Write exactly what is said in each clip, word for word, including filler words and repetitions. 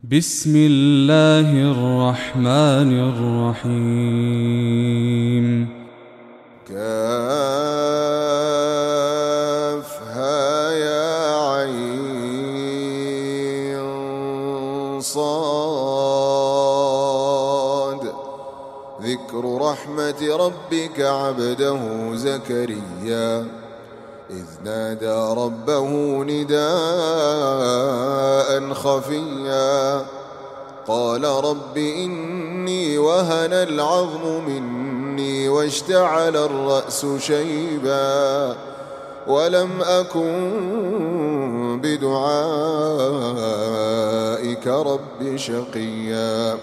بسم الله الرحمن الرحيم. كافها يا عين صاد ذكر رحمة ربك عبده زكريا إذ نادى ربه نداء خفيا قال رب إني وهن العظم مني واشتعل الرأس شيبا ولم أكن بدعائك رب شقيا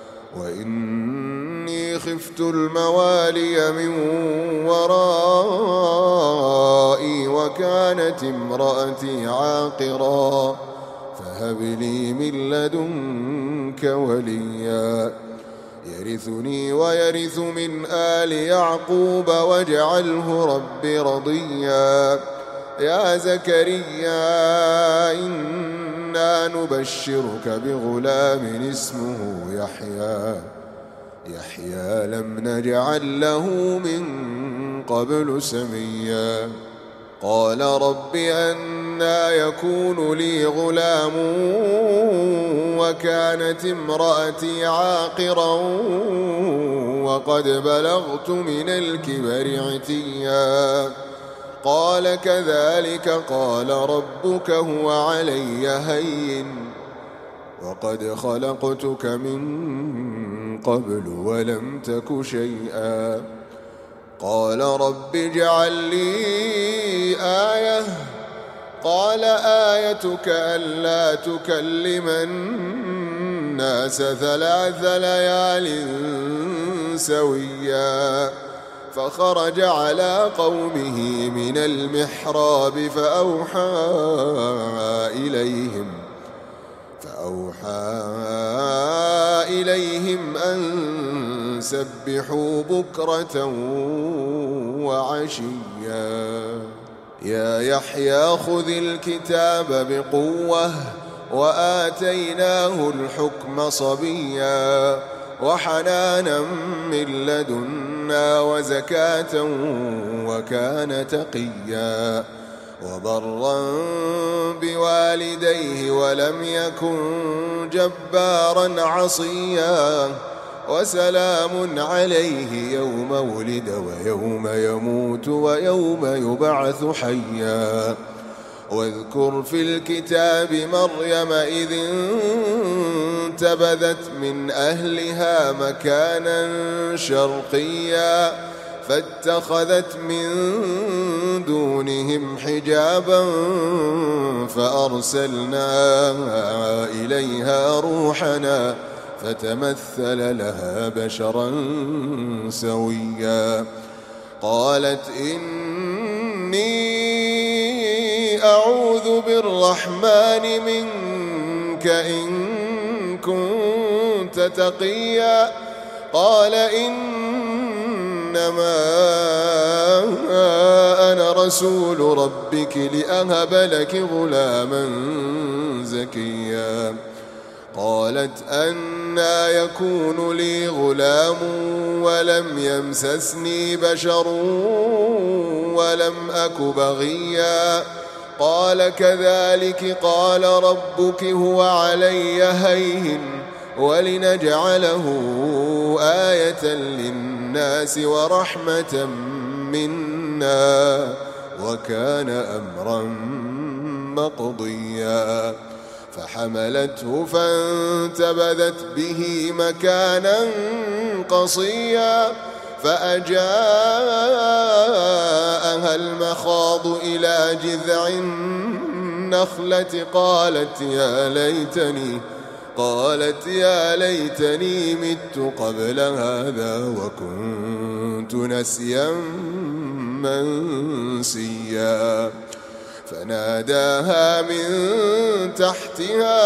وإني خفت الموالي من ورائي وكانت امرأتي عاقرا فهب لي من لدنك وليا يرثني ويرث من آل يعقوب واجعله رب رضيا يا زكريا إنا نبشرك بغلام اسمه يحيى يحيى لم نجعل له من قبل سميا قال رب أنى يكون لي غلام وكانت امرأتي عاقرا وقد بلغت من الكبر عتيا قال كذلك قال ربك هو علي هين وقد خلقتك من قبل ولم تك شيئا قال رب اجعل لي آية قال آيتك ألا تكلم الناس ثلاث ليال سويا فخرج على قومه من المحراب فأوحى إليهم فأوحى إليهم أن سبحوا بكرة وعشيا يا يحيى خذ الكتاب بقوة وآتيناه الحكم صبيا وحنانا من لدنا وزكاة وكان تقيا وبرا بوالديه ولم يكن جبارا عصيا وسلام عليه يوم ولد ويوم يموت ويوم يبعث حيا واذكر في الكتاب مريم إذ انتبذت من أهلها مكانا شرقيا فاتخذت من دونهم حجابا فأرسلنا إليها روحنا فتمثل لها بشرا سويا قالت إني أعوذ بالرحمن منك إن كنت تقيا قال إنما أنا رسول ربك لأهب لك غلاما زكيا قالت أنى يكون لي غلام ولم يمسسني بشر ولم أك بغيا قال كذلك قال ربك هو علي هين ولنجعله آية للناس ورحمة منا وكان أمرا مقضيا فحملته فانتبذت به مكانا قصيا فأجاءها المخاض إلى جذع النخلة قالت يا ليتني قالت يا ليتني مت قبل هذا وكنت نسيا منسيا فناداها من تحتها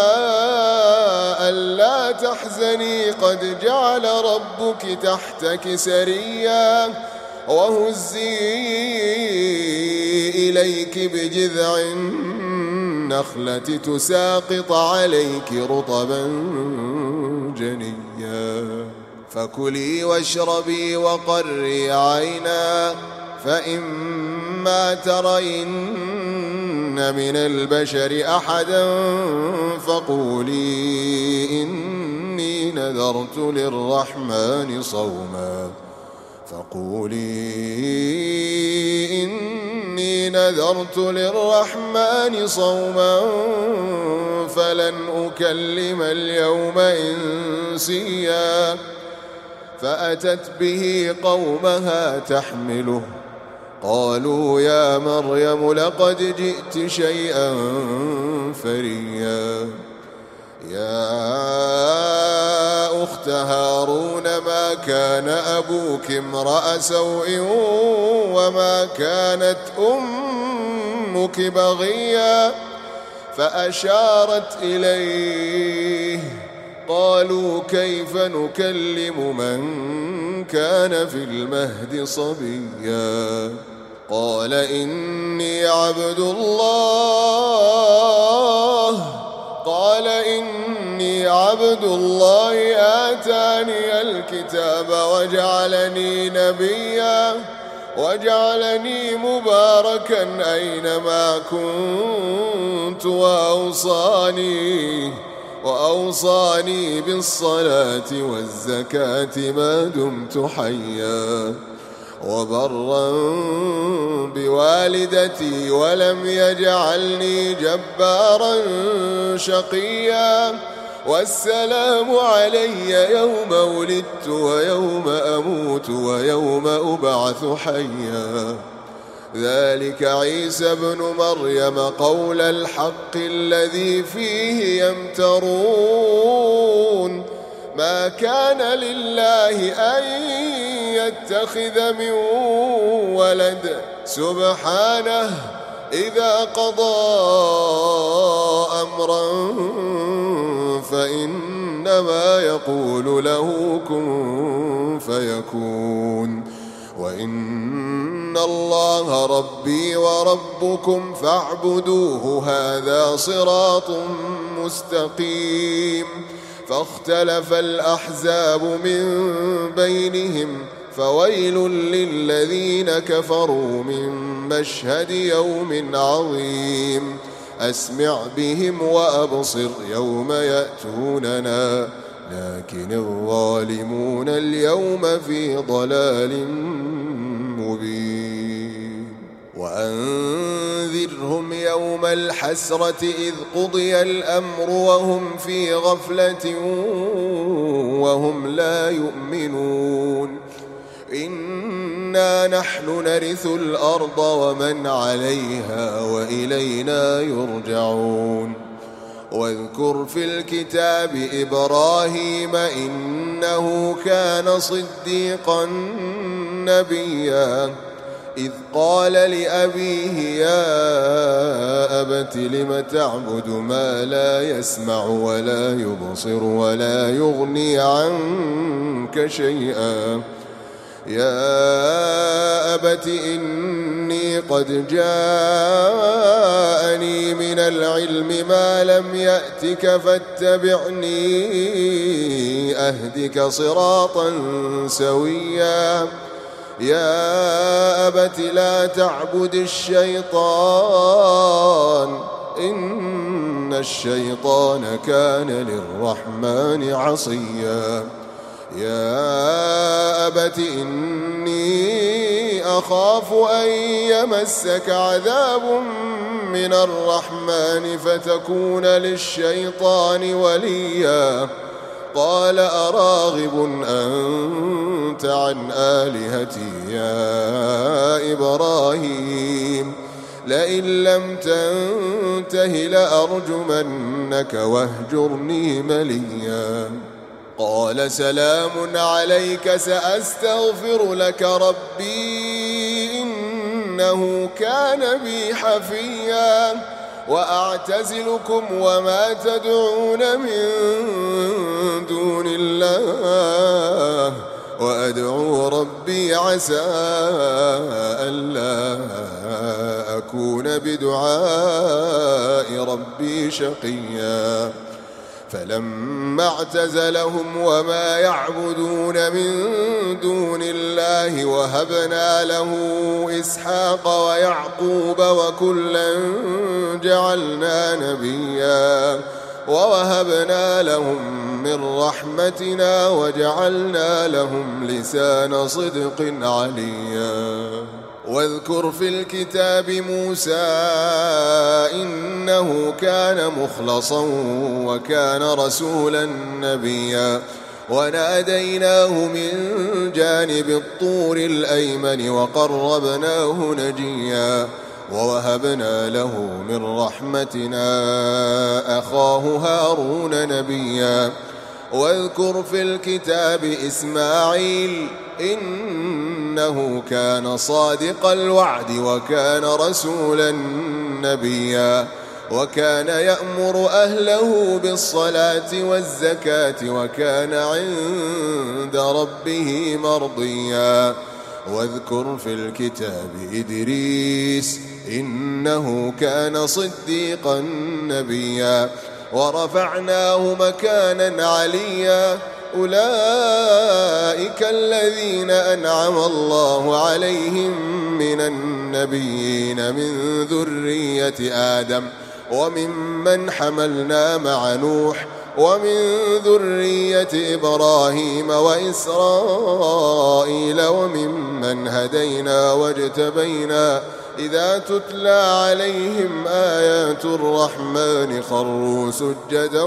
ألا تحزني قد جعل ربك تحتك سريا وهزي إليك بجذع النخلة تساقط عليك رطبا جنيا فكلي واشربي وقري عينا فإما ترين من البشر أحدا فقولي إني نذرت للرحمن صوما فقولي إني نذرت للرحمن صوما فلن أكلم اليوم إنسيا فأتت به قومها تحمله قالوا يا مريم لقد جئت شيئا فريا يا أخت هارون ما كان أبوك امرأ سوء وما كانت أمك بغيا فأشارت إليه قالوا كيف نكلم من كان في المهد صبيا قال إني عبد الله قال إني عبد الله آتاني الكتاب وجعلني نبيا وجعلني مباركا أينما كنت وأوصاني وأوصاني بالصلاة والزكاة ما دمت حيا وبرا بوالدتي ولم يجعلني جبارا شقيا والسلام علي يوم ولدت ويوم أموت ويوم أبعث حيا ذلك عيسى ابن مريم قول الحق الذي فيه يمترون ما كان لله أن يتخذ من ولد سبحانه إذا قضى أمرا فإنما يقول له كن فيكون وإن الله ربي وربكم فاعبدوه هذا صراط مستقيم فاختلف الأحزاب من بينهم فويل للذين كفروا من مشهد يوم عظيم أسمع بهم وأبصر يوم يأتوننا لكن الظالمون اليوم في ضلال مبين وأنذرهم يوم الحسرة إذ قضي الأمر وهم في غفلة وهم لا يؤمنون إنا نحن نرث الأرض ومن عليها وإلينا يرجعون واذكر في الكتاب إبراهيم إنه كان صديقا نبيا إذ قال لأبيه يا أبت لم تعبد ما لا يسمع ولا يبصر ولا يغني عنك شيئا يا أبت إني قد جاءني من العلم ما لم يأتك فاتبعني أهدك صراطا سويا يا أبت لا تعبد الشيطان إن الشيطان كان للرحمن عصيا يا أبت إني أخاف أن يمسك عذاب من الرحمن فتكون للشيطان وليا قال أراغب أنت عن آلهتي يا إبراهيم لئن لم تنته لأرجمنك واهجرني مليا قال سلام عليك سأستغفر لك ربي إنه كان بي حفيا وأعتزلكم وما تدعون من دون الله وأدعو ربي عسى ألا أكون أكون بدعاء ربي شقيا فلما اعتزلهم وما يعبدون من دون الله وهبنا له إسحاق ويعقوب وكلا جعلنا نبيا ووهبنا لهم من رحمتنا وجعلنا لهم لسان صدق عليا واذكر في الكتاب موسى إنه كان مخلصا وكان رسولا نبيا وناديناه من جانب الطور الأيمن وقربناه نجيا ووهبنا له من رحمتنا أخاه هارون نبيا واذكر في الكتاب إسماعيل إنه كان صادق الوعد وكان رسولا نبيا وكان يأمر أهله بالصلاة والزكاة وكان عند ربه مرضيا واذكر في الكتاب إدريس إنه كان صديقا نبيا ورفعناه مكانا عليا أولئك الذين أنعم الله عليهم من النبيين من ذرية آدم وممن حملنا مع نوح ومن ذرية إبراهيم وإسرائيل وممن هدينا واجتبينا إذا تتلى عليهم آيات الرحمن خروا سجدا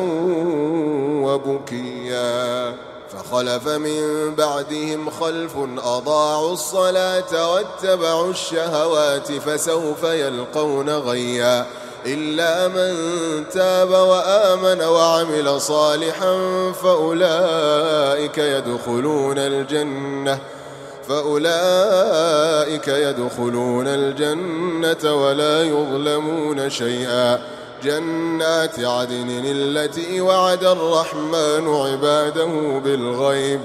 وبكيا فخلف من بعدهم خلف أضاعوا الصلاة واتبعوا الشهوات فسوف يلقون غيا إلا من تاب وآمن وعمل صالحا فأولئك يدخلون الجنة فأولئك يدخلون الجنة ولا يظلمون شيئا جنات عدن التي وعد الرحمن عباده بالغيب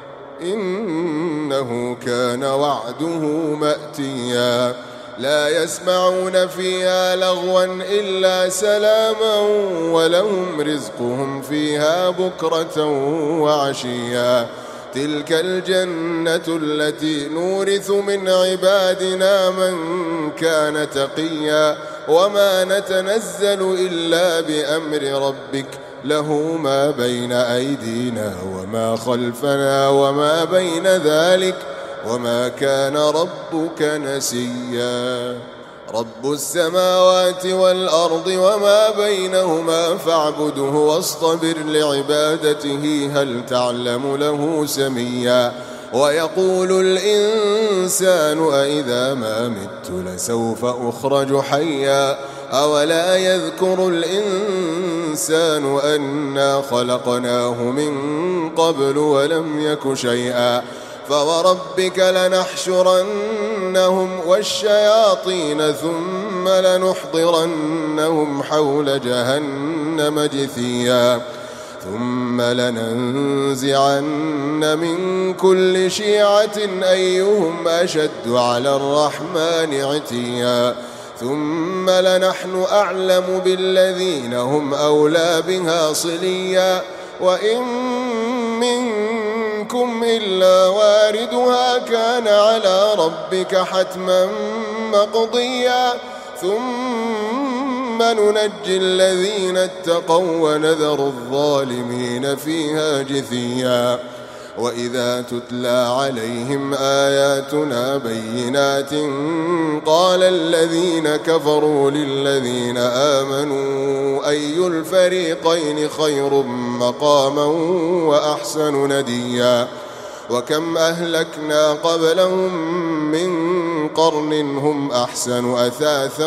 إنه كان وعده مأتيا لا يسمعون فيها لغوا إلا سلاما ولهم رزقهم فيها بكرة وعشيا تلك الجنة التي نورث من عبادنا من كان تقيا وما نتنزل إلا بأمر ربك له ما بين أيدينا وما خلفنا وما بين ذلك وما كان ربك نسيا رب السماوات والأرض وما بينهما فاعبده واصطبر لعبادته هل تعلم له سميا ويقول الإنسان أإذا ما مت لسوف أخرج حيا أولا يذكر الإنسان أنا خلقناه من قبل ولم يك شيئا فوربك لنحشرنهم والشياطين ثم لنحضرنهم حول جهنم جثيا ثم لننزعن من كل شيعة أيهم أشد على الرحمن عتيا ثم لنحن أعلم بالذين هم أولى بها صليا وإن منكم إلا واردها كان على ربك حتما مقضيا ثم ننجي الذين اتقوا ونذر الظالمين فيها جثيا وإذا تتلى عليهم آياتنا بينات قال الذين كفروا للذين آمنوا أي الفريقين خير مقاما وأحسن نديا وكم أهلكنا قبلهم من قرن هم أحسن أثاثا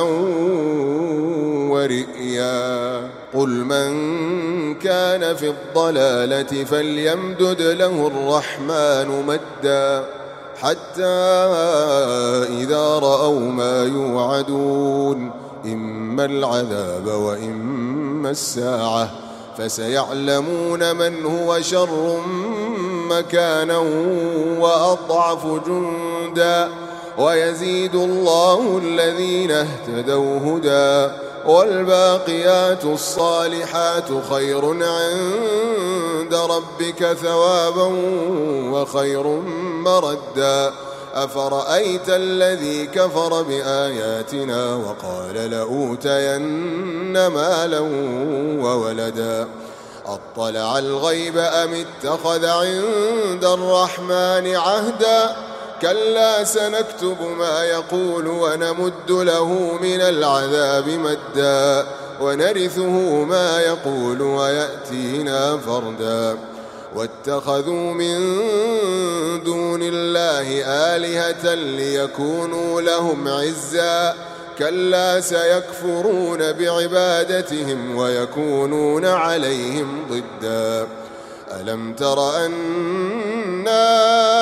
ورئيا قل من كان في الضلالة فليمدد له الرحمن مدا حتى إذا رأوا ما يوعدون إما العذاب وإما الساعة فسيعلمون من هو شر مكانا وأضعف جندا ويزيد الله الذين اهتدوا هدى والباقيات الصالحات خير عند ربك ثوابا وخير مردا أفرأيت الذي كفر بآياتنا وقال لأوتين مالا وولدا أطلع الغيب أم اتخذ عند الرحمن عهدا كلا سنكتب ما يقول ونمد له من العذاب مدا ونرثه ما يقول ويأتينا فردا واتخذوا من دون الله آلهة ليكونوا لهم عزا كلا سيكفرون بعبادتهم ويكونون عليهم ضدا ألم تر أنا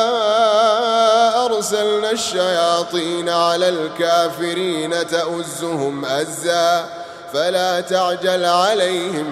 أرسلنا الشياطين على الكافرين تؤزهم أزا فلا تعجل عليهم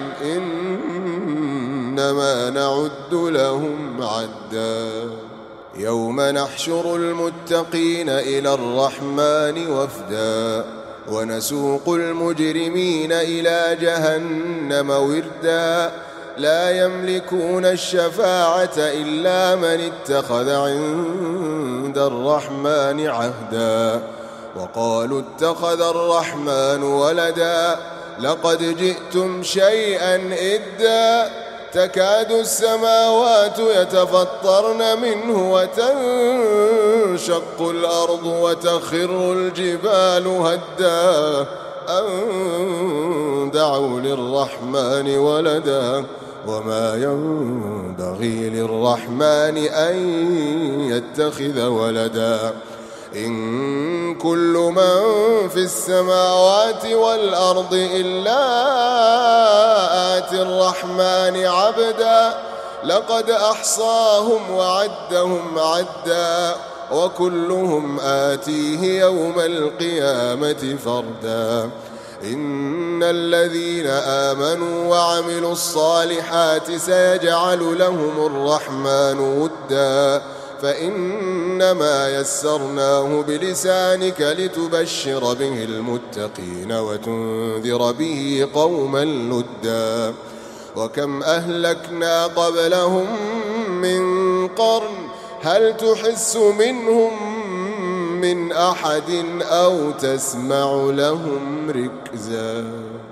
إنما نعد لهم عدا يوم نحشر المتقين إلى الرحمن وفدا ونسوق المجرمين إلى جهنم وردا لا يملكون الشفاعة إلا من اتخذ عند الرحمن عهدا وقالوا اتخذ الرحمن ولدا لقد جئتم شيئا إدا تكاد السماوات يتفطرن منه وتنشق الأرض وتخر الجبال هدا أن دعوا للرحمن ولدا وما ينبغي للرحمن أن يتخذ ولدا إن كل من في السماوات والأرض إلا آتي الرحمن عبدا لقد أحصاهم وعدهم عدا وكلهم آتيه يوم القيامة فردا إن الذين آمنوا وعملوا الصالحات سيجعل لهم الرحمن ودا فإنما يسرناه بلسانك لتبشر به المتقين وتنذر به قوما لدا وكم أهلكنا قبلهم من قرن هل تحس منهم من أحد أو تسمع لهم ركزا.